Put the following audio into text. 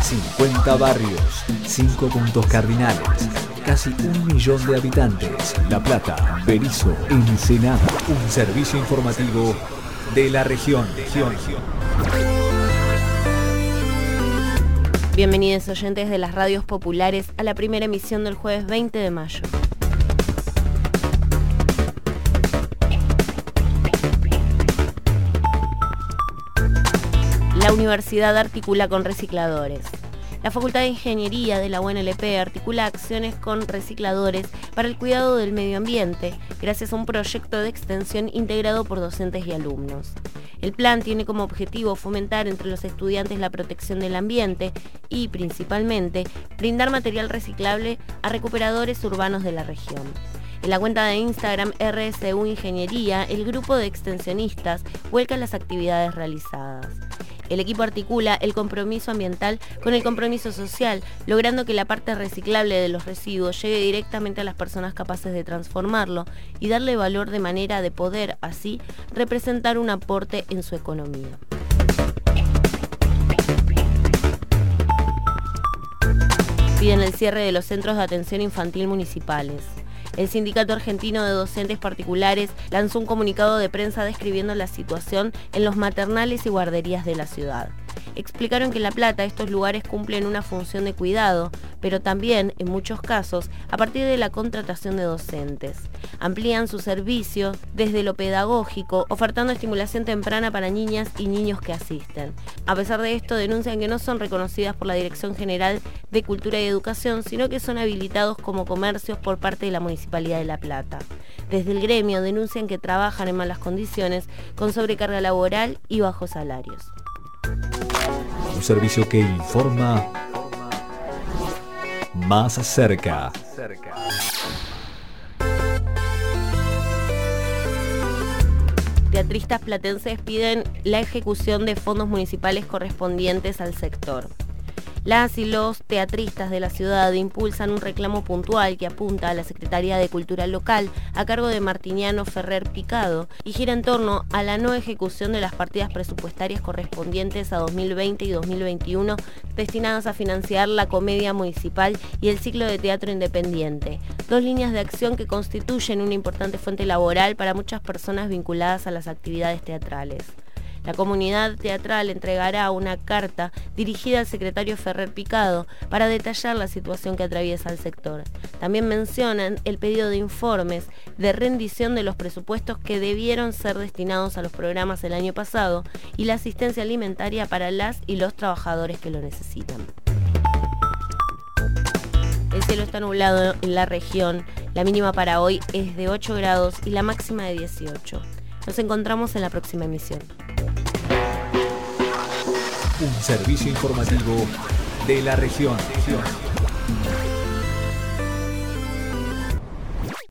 50 barrios, 5 puntos cardinales, casi 1 millón de habitantes. La Plata, Berisso, Ensenada. Un servicio informativo de la región. Bienvenidos oyentes de las radios populares a la primera emisión del jueves 20 de mayo. La universidad articula con recicladores. La Facultad de Ingeniería de la UNLP articula acciones con recicladores para el cuidado del medio ambiente, gracias a un proyecto de extensión integrado por docentes y alumnos. El plan tiene como objetivo fomentar entre los estudiantes la protección del ambiente y, principalmente, brindar material reciclable a recuperadores urbanos de la región. En la cuenta de Instagram RSU Ingeniería, el grupo de extensionistas vuelca las actividades realizadas. El equipo articula el compromiso ambiental con el compromiso social, logrando que la parte reciclable de los residuos llegue directamente a las personas capaces de transformarlo y darle valor de manera de poder, así, representar un aporte en su economía. Piden el cierre de los centros de atención infantil municipales. El Sindicato Argentino de Docentes Particulares lanzó un comunicado de prensa describiendo la situación en los maternales y guarderías de la ciudad. Explicaron que en La Plata estos lugares cumplen una función de cuidado, pero también, en muchos casos, a partir de la contratación de docentes. Amplían su servicio desde lo pedagógico, ofertando estimulación temprana para niñas y niños que asisten. A pesar de esto, denuncian que no son reconocidas por la Dirección General de Cultura y Educación, sino que son habilitados como comercios por parte de la Municipalidad de La Plata. Desde el gremio denuncian que trabajan en malas condiciones, con sobrecarga laboral y bajos salarios. Un servicio que informa más cerca. Teatristas platenses piden la ejecución de fondos municipales correspondientes al sector. Las y los teatristas de la ciudad impulsan un reclamo puntual que apunta a la Secretaría de Cultura local a cargo de Martiniano Ferrer Picado y gira en torno a la no ejecución de las partidas presupuestarias correspondientes a 2020 y 2021 destinadas a financiar la comedia municipal y el ciclo de teatro independiente, dos líneas de acción que constituyen una importante fuente laboral para muchas personas vinculadas a las actividades teatrales. La comunidad teatral entregará una carta dirigida al secretario Ferrer Picado para detallar la situación que atraviesa el sector. También mencionan el pedido de informes de rendición de los presupuestos que debieron ser destinados a los programas el año pasado y la asistencia alimentaria para las y los trabajadores que lo necesitan. El cielo está nublado en la región. La mínima para hoy es de 8 grados y la máxima de 18. Nos encontramos en la próxima emisión. Un servicio informativo de la región.